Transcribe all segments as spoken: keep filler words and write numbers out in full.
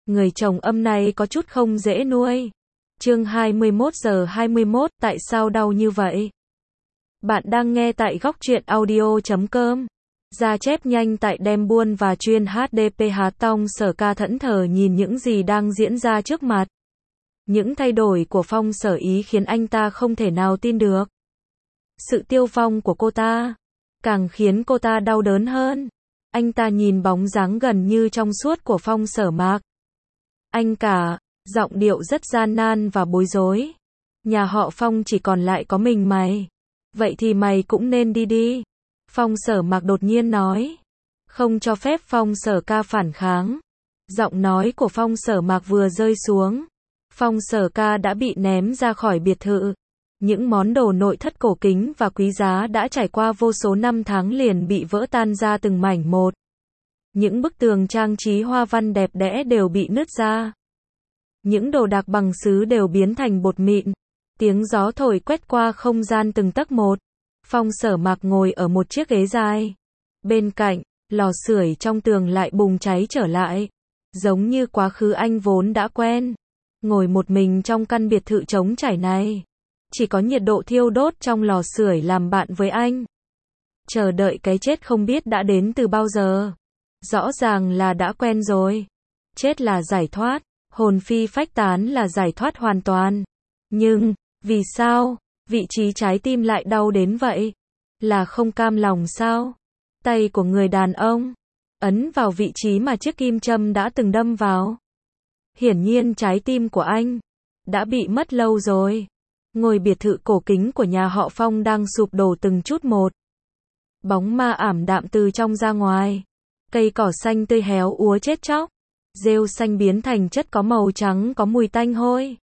Người chồng âm này có chút không dễ nuôi. Chương hai mươi mốt giờ hai mươi mốt, tại sao đau như vậy? Bạn đang nghe tại góc truyện audio chấm com. Ra chép nhanh tại đem buôn và chuyên hát đê pê Hà Tông Sở Ca thẫn thờ nhìn những gì đang diễn ra trước mặt. Những thay đổi của Phong Sở Ý khiến anh ta không thể nào tin được. Sự tiêu vong của cô ta càng khiến cô ta đau đớn hơn. Anh ta nhìn bóng dáng gần như trong suốt của Phong Sở Mạc. Anh cả, giọng điệu rất gian nan và bối rối. Nhà họ Phong chỉ còn lại có mình mày. Vậy thì mày cũng nên đi đi. Phong Sở Mạc đột nhiên nói. Không cho phép Phong Sở Ca phản kháng. Giọng nói của Phong Sở Mạc vừa rơi xuống. Phong Sở Ca đã bị ném ra khỏi biệt thự. Những món đồ nội thất cổ kính và quý giá đã trải qua vô số năm tháng liền bị vỡ tan ra từng mảnh một. Những bức tường trang trí hoa văn đẹp đẽ đều bị nứt ra. Những đồ đạc bằng sứ đều biến thành bột mịn. Tiếng gió thổi quét qua không gian từng tấc một. Phong Sở Mạc ngồi ở một chiếc ghế dài. Bên cạnh, lò sưởi trong tường lại bùng cháy trở lại. Giống như quá khứ anh vốn đã quen. Ngồi một mình trong căn biệt thự trống trải này. Chỉ có nhiệt độ thiêu đốt trong lò sưởi làm bạn với anh. Chờ đợi cái chết không biết đã đến từ bao giờ. Rõ ràng là đã quen rồi. Chết là giải thoát, hồn phi phách tán là giải thoát hoàn toàn. Nhưng, vì sao, vị trí trái tim lại đau đến vậy? Là không cam lòng sao? Tay của người đàn ông ấn vào vị trí mà chiếc kim châm đã từng đâm vào. Hiển nhiên trái tim của anh đã bị mất lâu rồi. Ngôi biệt thự cổ kính của nhà họ Phong đang sụp đổ từng chút một. Bóng ma ảm đạm từ trong ra ngoài. Cây cỏ xanh tươi héo úa chết chóc. Rêu xanh biến thành chất có màu trắng có mùi tanh hôi.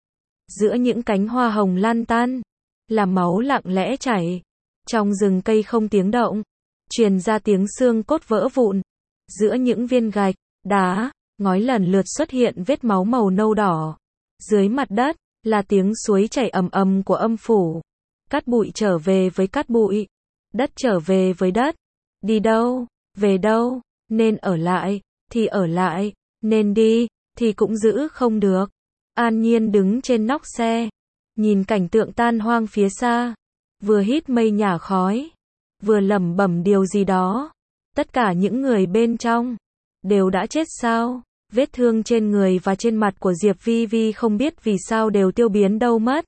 Giữa những cánh hoa hồng lan tan, là máu lặng lẽ chảy. Trong rừng cây không tiếng động, truyền ra tiếng xương cốt vỡ vụn. Giữa những viên gạch, đá, ngói lần lượt xuất hiện vết máu màu nâu đỏ. Dưới mặt đất, là tiếng suối chảy ầm ầm của âm phủ. Cát bụi trở về với cát bụi. Đất trở về với đất. Đi đâu, về đâu, nên ở lại, thì ở lại, nên đi, thì cũng giữ không được. An Nhiên đứng trên nóc xe, nhìn cảnh tượng tan hoang phía xa, vừa hít mây nhả khói, vừa lẩm bẩm điều gì đó. Tất cả những người bên trong đều đã chết sao? Vết thương trên người và trên mặt của Diệp Vi Vi không biết vì sao đều tiêu biến đâu mất.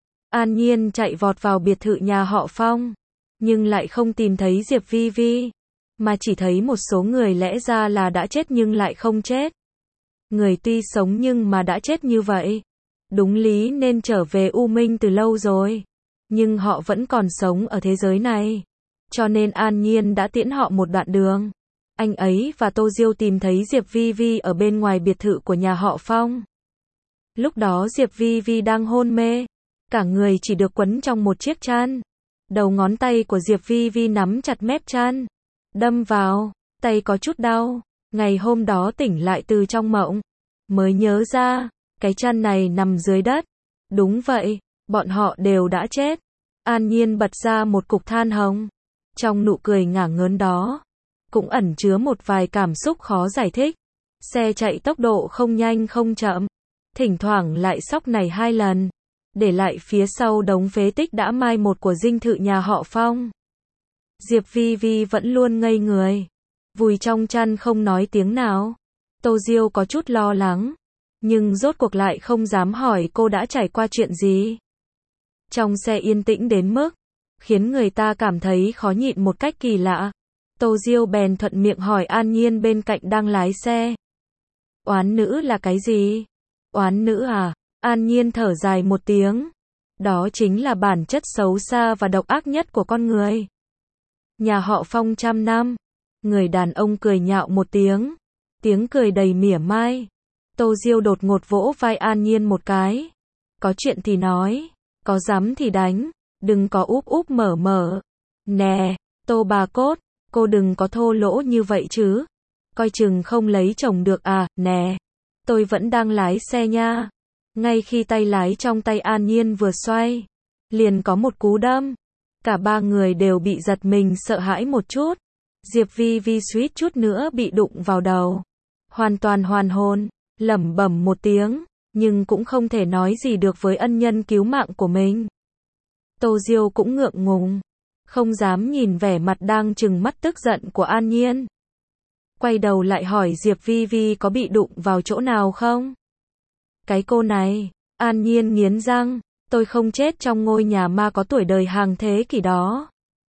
An Nhiên chạy vọt vào biệt thự nhà họ Phong, nhưng lại không tìm thấy Diệp Vi Vi, mà chỉ thấy một số người lẽ ra là đã chết nhưng lại không chết. Người tuy sống nhưng mà đã chết như vậy. Đúng lý nên trở về U Minh từ lâu rồi, nhưng họ vẫn còn sống ở thế giới này. Cho nên An Nhiên đã tiễn họ một đoạn đường. Anh ấy và Tô Diêu tìm thấy Diệp Vi Vi ở bên ngoài biệt thự của nhà họ Phong. Lúc đó Diệp Vi Vi đang hôn mê, cả người chỉ được quấn trong một chiếc chăn. Đầu ngón tay của Diệp Vi Vi nắm chặt mép chăn, đâm vào, tay có chút đau. Ngày hôm đó tỉnh lại từ trong mộng, mới nhớ ra, cái chăn này nằm dưới đất. Đúng vậy, bọn họ đều đã chết. An Nhiên bật ra một cục than hồng. Trong nụ cười ngả ngớn đó, cũng ẩn chứa một vài cảm xúc khó giải thích. Xe chạy tốc độ không nhanh không chậm, thỉnh thoảng lại sóc này hai lần, để lại phía sau đống phế tích đã mai một của dinh thự nhà họ Phong. Diệp Vi Vi vẫn luôn ngây người, vùi trong chăn không nói tiếng nào. Tô Diêu có chút lo lắng, nhưng rốt cuộc lại không dám hỏi cô đã trải qua chuyện gì. Trong xe yên tĩnh đến mức khiến người ta cảm thấy khó nhịn một cách kỳ lạ. Tô Diêu bèn thuận miệng hỏi An Nhiên bên cạnh đang lái xe. Oán nữ là cái gì? Oán nữ à? An Nhiên thở dài một tiếng. Đó chính là bản chất xấu xa và độc ác nhất của con người. Nhà họ Phong trăm năm. Người đàn ông cười nhạo một tiếng. Tiếng cười đầy mỉa mai. Tô Diêu đột ngột vỗ vai An Nhiên một cái. Có chuyện thì nói, có dám thì đánh, đừng có úp úp mở mở. Nè, Tô bà cốt, cô đừng có thô lỗ như vậy chứ. Coi chừng không lấy chồng được à, nè. Tôi vẫn đang lái xe nha. Ngay khi tay lái trong tay An Nhiên vừa xoay, liền có một cú đâm. Cả ba người đều bị giật mình sợ hãi một chút. Diệp Vi Vi suýt chút nữa bị đụng vào đầu. Hoàn toàn hoàn hồn, lẩm bẩm một tiếng, nhưng cũng không thể nói gì được với ân nhân cứu mạng của mình. Tô Diêu cũng ngượng ngùng, không dám nhìn vẻ mặt đang trừng mắt tức giận của An Nhiên. Quay đầu lại hỏi Diệp Vi Vi có bị đụng vào chỗ nào không? Cái cô này, An Nhiên nghiến răng, tôi không chết trong ngôi nhà ma có tuổi đời hàng thế kỷ đó.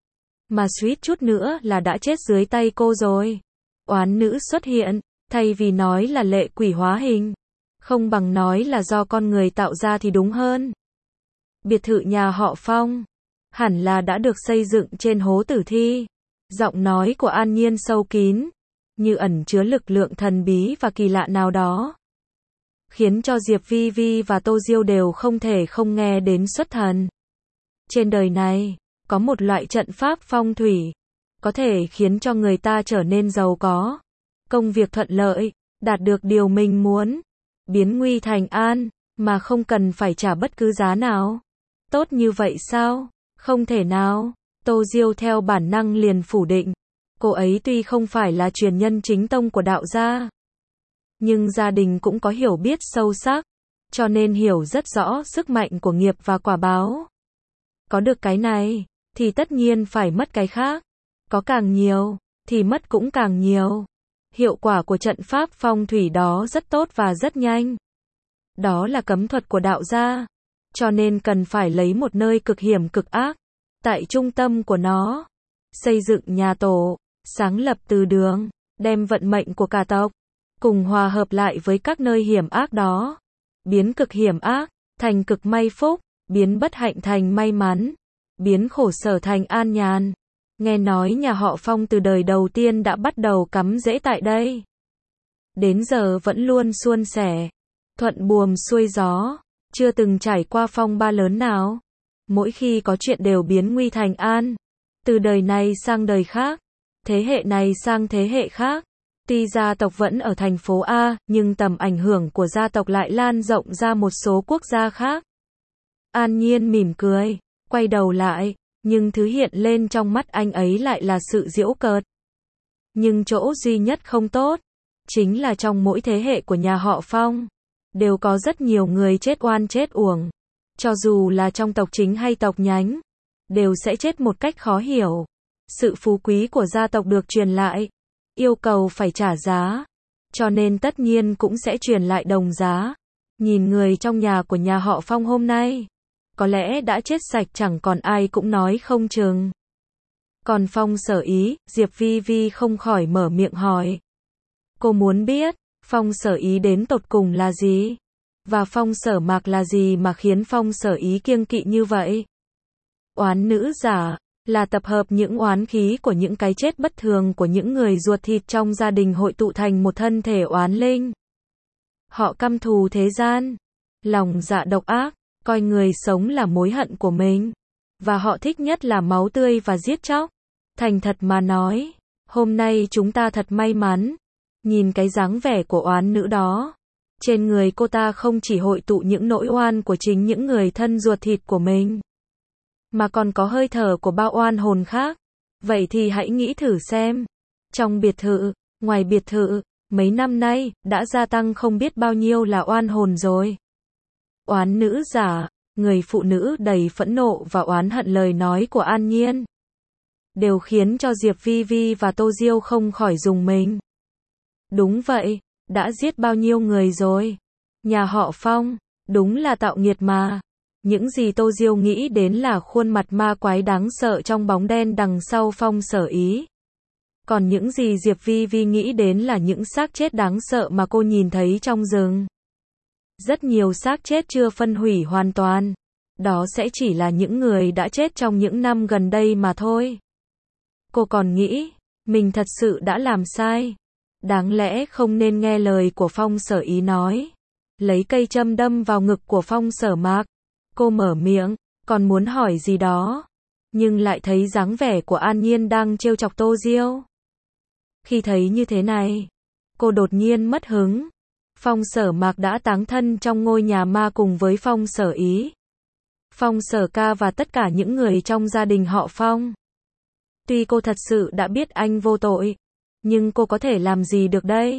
Mà suýt chút nữa là đã chết dưới tay cô rồi. Oán nữ xuất hiện, thay vì nói là lệ quỷ hóa hình, không bằng nói là do con người tạo ra thì đúng hơn. Biệt thự nhà họ Phong, hẳn là đã được xây dựng trên hố tử thi. Giọng nói của An Nhiên sâu kín, như ẩn chứa lực lượng thần bí và kỳ lạ nào đó, khiến cho Diệp Vi Vi và Tô Diêu đều không thể không nghe đến xuất thần. Trên đời này, có một loại trận pháp phong thủy, có thể khiến cho người ta trở nên giàu có, công việc thuận lợi, đạt được điều mình muốn, biến nguy thành an, mà không cần phải trả bất cứ giá nào. Tốt như vậy sao? Không thể nào. Tô Diêu theo bản năng liền phủ định. Cô ấy tuy không phải là truyền nhân chính tông của đạo gia, nhưng gia đình cũng có hiểu biết sâu sắc, cho nên hiểu rất rõ sức mạnh của nghiệp và quả báo. Có được cái này, thì tất nhiên phải mất cái khác. Có càng nhiều, thì mất cũng càng nhiều. Hiệu quả của trận pháp phong thủy đó rất tốt và rất nhanh. Đó là cấm thuật của đạo gia, cho nên cần phải lấy một nơi cực hiểm cực ác, tại trung tâm của nó, xây dựng nhà tổ, sáng lập từ đường, đem vận mệnh của cả tộc, cùng hòa hợp lại với các nơi hiểm ác đó, biến cực hiểm ác, thành cực may phúc, biến bất hạnh thành may mắn, biến khổ sở thành an nhàn. Nghe nói nhà họ Phong từ đời đầu tiên đã bắt đầu cắm rễ tại đây. Đến giờ vẫn luôn suôn sẻ, thuận buồm xuôi gió, chưa từng trải qua phong ba lớn nào. Mỗi khi có chuyện đều biến nguy thành an, từ đời này sang đời khác, thế hệ này sang thế hệ khác. Tuy gia tộc vẫn ở thành phố A, nhưng tầm ảnh hưởng của gia tộc lại lan rộng ra một số quốc gia khác. An Nhiên mỉm cười, quay đầu lại, nhưng thứ hiện lên trong mắt anh ấy lại là sự giễu cợt. Nhưng chỗ duy nhất không tốt, chính là trong mỗi thế hệ của nhà họ Phong, đều có rất nhiều người chết oan chết uổng. Cho dù là trong tộc chính hay tộc nhánh, đều sẽ chết một cách khó hiểu. Sự phú quý của gia tộc được truyền lại, yêu cầu phải trả giá, cho nên tất nhiên cũng sẽ truyền lại đồng giá. Nhìn người trong nhà của nhà họ Phong hôm nay, có lẽ đã chết sạch chẳng còn ai cũng nói không chừng. Còn Phong Sở Ý, Diệp Vi Vi không khỏi mở miệng hỏi. Cô muốn biết, Phong Sở Ý đến tột cùng là gì? Và Phong Sở Mạc là gì mà khiến Phong Sở Ý kiêng kỵ như vậy? Oán nữ giả, là tập hợp những oán khí của những cái chết bất thường của những người ruột thịt trong gia đình hội tụ thành một thân thể oán linh. Họ căm thù thế gian, lòng dạ độc ác, coi người sống là mối hận của mình, và họ thích nhất là máu tươi và giết chóc. Thành thật mà nói, hôm nay chúng ta thật may mắn. Nhìn cái dáng vẻ của oán nữ đó, trên người cô ta không chỉ hội tụ những nỗi oan của chính những người thân ruột thịt của mình, mà còn có hơi thở của bao oan hồn khác. Vậy thì hãy nghĩ thử xem, trong biệt thự, ngoài biệt thự, mấy năm nay, đã gia tăng không biết bao nhiêu là oan hồn rồi. Oán nữ giả, người phụ nữ đầy phẫn nộ và oán hận lời nói của An Nhiên, đều khiến cho Diệp Vi Vi và Tô Diêu không khỏi rùng mình. Đúng vậy, đã giết bao nhiêu người rồi. Nhà họ Phong, đúng là tạo nghiệt mà. Những gì Tô Diêu nghĩ đến là khuôn mặt ma quái đáng sợ trong bóng đen đằng sau Phong Sở Ý. Còn những gì Diệp Vi Vi nghĩ đến là những xác chết đáng sợ mà cô nhìn thấy trong rừng. Rất nhiều xác chết chưa phân hủy hoàn toàn. Đó sẽ chỉ là những người đã chết trong những năm gần đây mà thôi. Cô còn nghĩ, mình thật sự đã làm sai. Đáng lẽ không nên nghe lời của Phong Sở Ý nói. Lấy cây châm đâm vào ngực của Phong Sở Mạc. Cô mở miệng, còn muốn hỏi gì đó, nhưng lại thấy dáng vẻ của An Nhiên đang trêu chọc Tô Diêu. Khi thấy như thế này, cô đột nhiên mất hứng. Phong Sở Mạc đã táng thân trong ngôi nhà ma cùng với Phong Sở Ý, Phong Sở Ca và tất cả những người trong gia đình họ Phong. Tuy cô thật sự đã biết anh vô tội, nhưng cô có thể làm gì được đây?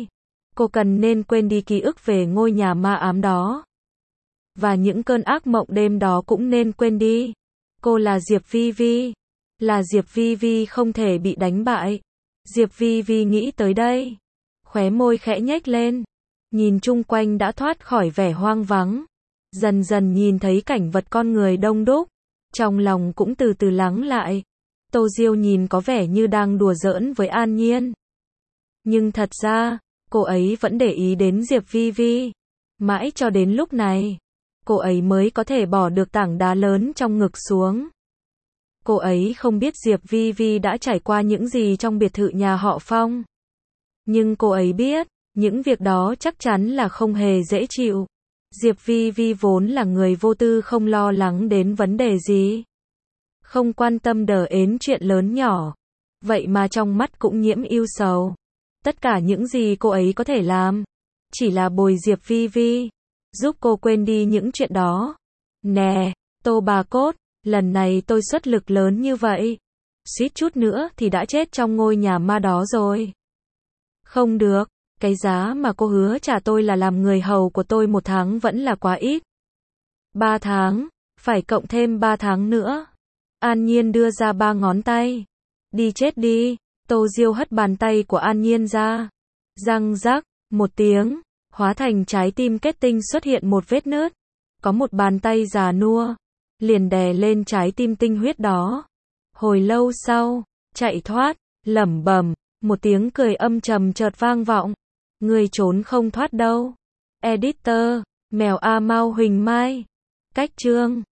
Cô cần nên quên đi ký ức về ngôi nhà ma ám đó. Và những cơn ác mộng đêm đó cũng nên quên đi. Cô là Diệp Vi Vi. Là Diệp Vi Vi không thể bị đánh bại. Diệp Vi Vi nghĩ tới đây. Khóe môi khẽ nhếch lên. Nhìn chung quanh đã thoát khỏi vẻ hoang vắng. Dần dần nhìn thấy cảnh vật con người đông đúc. Trong lòng cũng từ từ lắng lại. Tô Diêu nhìn có vẻ như đang đùa giỡn với An Nhiên. Nhưng thật ra, cô ấy vẫn để ý đến Diệp Vi Vi. Mãi cho đến lúc này, cô ấy mới có thể bỏ được tảng đá lớn trong ngực xuống. Cô ấy không biết Diệp Vi Vi đã trải qua những gì trong biệt thự nhà họ Phong. Nhưng cô ấy biết, những việc đó chắc chắn là không hề dễ chịu. Diệp Vi Vi vốn là người vô tư không lo lắng đến vấn đề gì. Không quan tâm đờ ến chuyện lớn nhỏ. Vậy mà trong mắt cũng nhiễm ưu sầu. Tất cả những gì cô ấy có thể làm, chỉ là bồi Diệp Vi Vi, giúp cô quên đi những chuyện đó. Nè, Tô bà cốt, lần này tôi xuất lực lớn như vậy. Suýt chút nữa thì đã chết trong ngôi nhà ma đó rồi. Không được, cái giá mà cô hứa trả tôi là làm người hầu của tôi một tháng vẫn là quá ít. Ba tháng, phải cộng thêm ba tháng nữa. An Nhiên đưa ra ba ngón tay. Đi chết đi. Tô Diêu hất bàn tay của An Nhiên ra. Răng rắc, một tiếng, hóa thành trái tim kết tinh xuất hiện một vết nứt. Có một bàn tay già nua, liền đè lên trái tim tinh huyết đó. Hồi lâu sau, chạy thoát, lẩm bẩm, một tiếng cười âm trầm chợt vang vọng. Người trốn không thoát đâu. Editor, Mèo A Mau Huỳnh Mai. Cách chương